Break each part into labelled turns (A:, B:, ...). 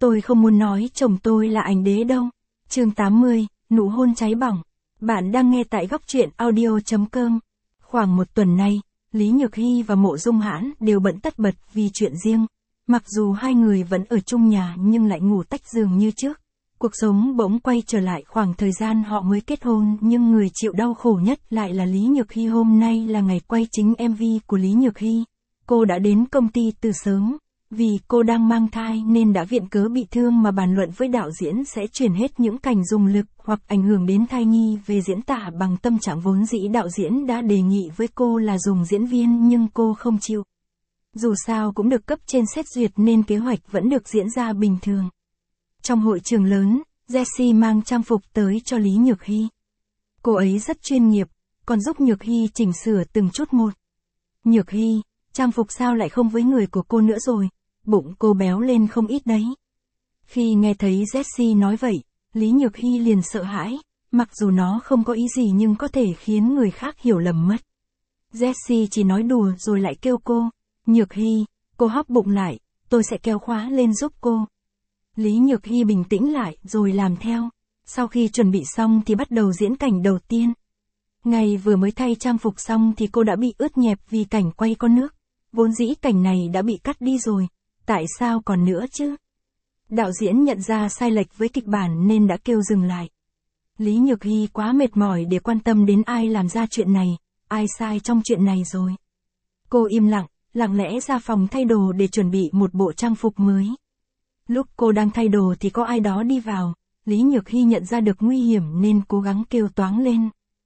A: Tôi không muốn nói chồng tôi là ảnh đế đâu. Chương 80, nụ hôn cháy bỏng. Bạn đang nghe tại góc truyện audio.com. Khoảng một tuần nay, Lý Nhược Hy và Mộ Dung Hãn đều bận tất bật vì chuyện riêng. Mặc dù hai người vẫn ở chung nhà nhưng lại ngủ tách giường như trước. Cuộc sống bỗng quay trở lại khoảng thời gian họ mới kết hôn, nhưng người chịu đau khổ nhất lại là Lý Nhược Hy. Hôm nay là ngày quay chính MV của Lý Nhược Hy. Cô đã đến công ty từ sớm. Vì cô đang mang thai nên đã viện cớ bị thương mà bàn luận với đạo diễn sẽ chuyển hết những cảnh dùng lực hoặc ảnh hưởng đến thai nhi về diễn tả bằng tâm trạng vốn dĩ. Đạo diễn đã đề nghị với cô là dùng diễn viên nhưng cô không chịu. Dù sao cũng được cấp trên xét duyệt nên kế hoạch vẫn được diễn ra bình thường. Trong hội trường lớn, Jessie mang trang phục tới cho Lý Nhược Hy. Cô ấy rất chuyên nghiệp, còn giúp Nhược Hy chỉnh sửa từng chút một. Nhược Hy, trang phục sao lại không với người của cô nữa rồi? Bụng cô béo lên không ít đấy. Khi nghe thấy Jessie nói vậy, Lý Nhược Hy liền sợ hãi, mặc dù nó không có ý gì nhưng có thể khiến người khác hiểu lầm mất. Jessie chỉ nói đùa rồi lại kêu cô, Nhược Hy, cô hóp bụng lại, tôi sẽ kéo khóa lên giúp cô. Lý Nhược Hy bình tĩnh lại rồi làm theo. Sau khi chuẩn bị xong thì bắt đầu diễn cảnh đầu tiên. Ngày vừa mới thay trang phục xong thì cô đã bị ướt nhẹp vì cảnh quay con nước. Vốn dĩ cảnh này đã bị cắt đi rồi, tại sao còn nữa chứ? Đạo diễn nhận ra sai lệch với kịch bản nên đã kêu dừng lại. Lý Nhược Hy quá mệt mỏi để quan tâm đến ai làm ra chuyện này, ai sai trong chuyện này rồi. Cô im lặng, lặng lẽ ra phòng thay đồ để chuẩn bị một bộ trang phục mới. Lúc cô đang thay đồ thì có ai đó đi vào, Lý Nhược Hy nhận ra được nguy hiểm nên cố gắng kêu toáng lên.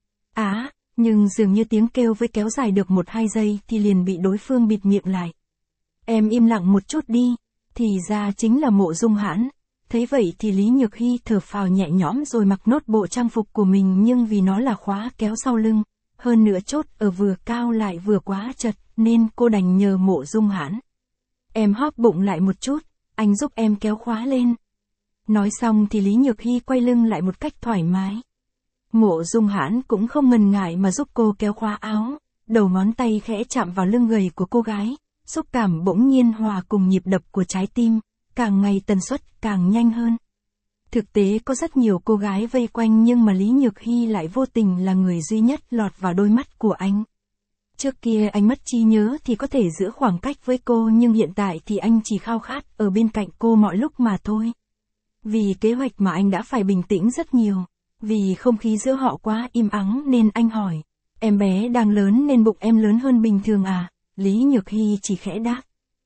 A: Nhưng dường như tiếng kêu với kéo dài được 1-2 giây thì liền bị đối phương bịt miệng lại. Em im lặng một chút đi, thì ra chính là Mộ Dung Hãn. Thấy vậy thì Lý Nhược Hy thở phào nhẹ nhõm rồi mặc nốt bộ trang phục của mình, nhưng vì nó là khóa kéo sau lưng, hơn nữa chốt ở vừa cao lại vừa quá chật, nên cô đành nhờ Mộ Dung Hãn. Em hóp bụng lại một chút, anh giúp em kéo khóa lên. Nói xong thì Lý Nhược Hy quay lưng lại một cách thoải mái. Mộ Dung Hãn cũng không ngần ngại mà giúp cô kéo khóa áo, đầu ngón tay khẽ chạm vào lưng gầy của cô gái, xúc cảm bỗng nhiên hòa cùng nhịp đập của trái tim, càng ngày tần suất càng nhanh hơn. Thực tế có rất nhiều cô gái vây quanh nhưng mà Lý Nhược Hy lại vô tình là người duy nhất lọt vào đôi mắt của anh. Trước kia anh mất trí nhớ thì có thể giữ khoảng cách với cô, nhưng hiện tại thì anh chỉ khao khát ở bên cạnh cô mọi lúc mà thôi. Vì kế hoạch mà anh đã phải bình tĩnh rất nhiều. Vì không khí giữa họ quá im ắng nên anh hỏi, em bé đang lớn nên bụng em lớn hơn bình thường à? Lý Nhược Hy chỉ khẽ đáp.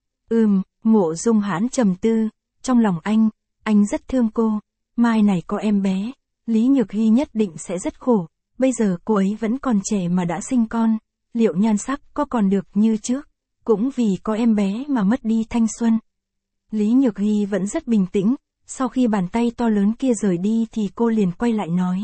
A: Mộ Dung Hãn trầm tư, trong lòng anh rất thương cô, mai này có em bé, Lý Nhược Hy nhất định sẽ rất khổ, bây giờ cô ấy vẫn còn trẻ mà đã sinh con, liệu nhan sắc có còn được như trước, cũng vì có em bé mà mất đi thanh xuân. Lý Nhược Hy vẫn rất bình tĩnh. Sau khi bàn tay to lớn kia rời đi thì cô liền quay lại nói.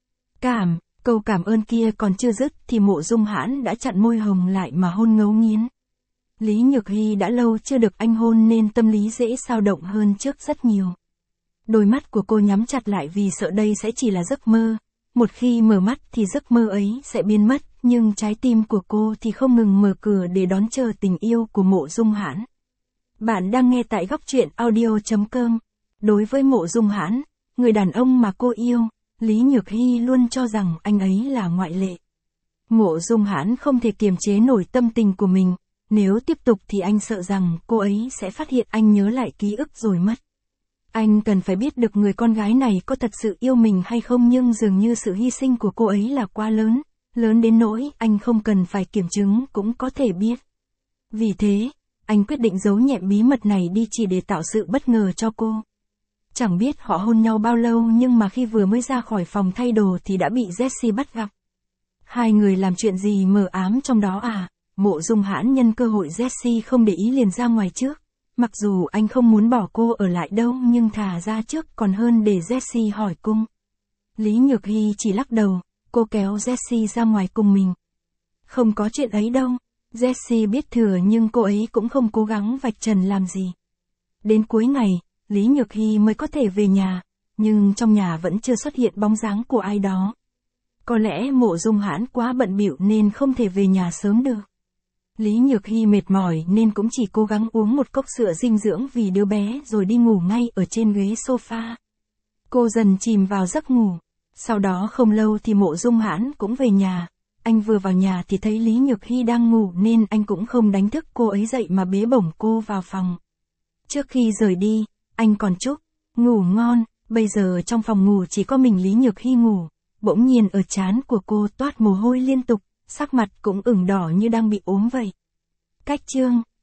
A: Câu cảm ơn kia còn chưa dứt thì Mộ Dung Hãn đã chặn môi hồng lại mà hôn ngấu nghiến. Lý Nhược Hy đã lâu chưa được anh hôn nên tâm lý dễ xao động hơn trước rất nhiều. Đôi mắt của cô nhắm chặt lại vì sợ đây sẽ chỉ là giấc mơ. Một khi mở mắt thì giấc mơ ấy sẽ biến mất, nhưng trái tim của cô thì không ngừng mở cửa để đón chờ tình yêu của Mộ Dung Hãn. Bạn đang nghe tại góc truyện audio.com. Đối với Mộ Dung Hãn, người đàn ông mà cô yêu, Lý Nhược Hy luôn cho rằng anh ấy là ngoại lệ. Mộ Dung Hãn không thể kiềm chế nổi tâm tình của mình, nếu tiếp tục thì anh sợ rằng cô ấy sẽ phát hiện anh nhớ lại ký ức rồi mất. Anh cần phải biết được người con gái này có thật sự yêu mình hay không, nhưng dường như sự hy sinh của cô ấy là quá lớn, lớn đến nỗi anh không cần phải kiểm chứng cũng có thể biết. Vì thế, anh quyết định giấu nhẹm bí mật này đi chỉ để tạo sự bất ngờ cho cô. Chẳng biết họ hôn nhau bao lâu nhưng mà khi vừa mới ra khỏi phòng thay đồ thì đã bị Jessie bắt gặp. Hai người làm chuyện gì mờ ám trong đó à? Mộ Dung Hãn nhân cơ hội Jessie không để ý liền ra ngoài trước. Mặc dù anh không muốn bỏ cô ở lại đâu nhưng thà ra trước còn hơn để Jessie hỏi cung. Lý Nhược Hy chỉ lắc đầu, cô kéo Jessie ra ngoài cùng mình. Không có chuyện ấy đâu. Jessie biết thừa nhưng cô ấy cũng không cố gắng vạch trần làm gì. Đến cuối ngày, Lý Nhược Hy mới có thể về nhà, nhưng trong nhà vẫn chưa xuất hiện bóng dáng của ai đó. Có lẽ Mộ Dung Hãn quá bận bịu nên không thể về nhà sớm được. Lý Nhược Hy mệt mỏi nên cũng chỉ cố gắng uống một cốc sữa dinh dưỡng vì đứa bé rồi đi ngủ ngay ở trên ghế sofa. Cô dần chìm vào giấc ngủ. Sau đó không lâu thì Mộ Dung Hãn cũng về nhà. Anh vừa vào nhà thì thấy Lý Nhược Hy đang ngủ nên anh cũng không đánh thức cô ấy dậy mà bế bổng cô vào phòng. Trước khi rời đi, anh còn chúc ngủ ngon. Bây giờ trong phòng ngủ chỉ có mình Lý Nhược Hy ngủ. Bỗng nhiên ở trán của cô toát mồ hôi liên tục, sắc mặt cũng ửng đỏ như đang bị ốm vậy. Cách chương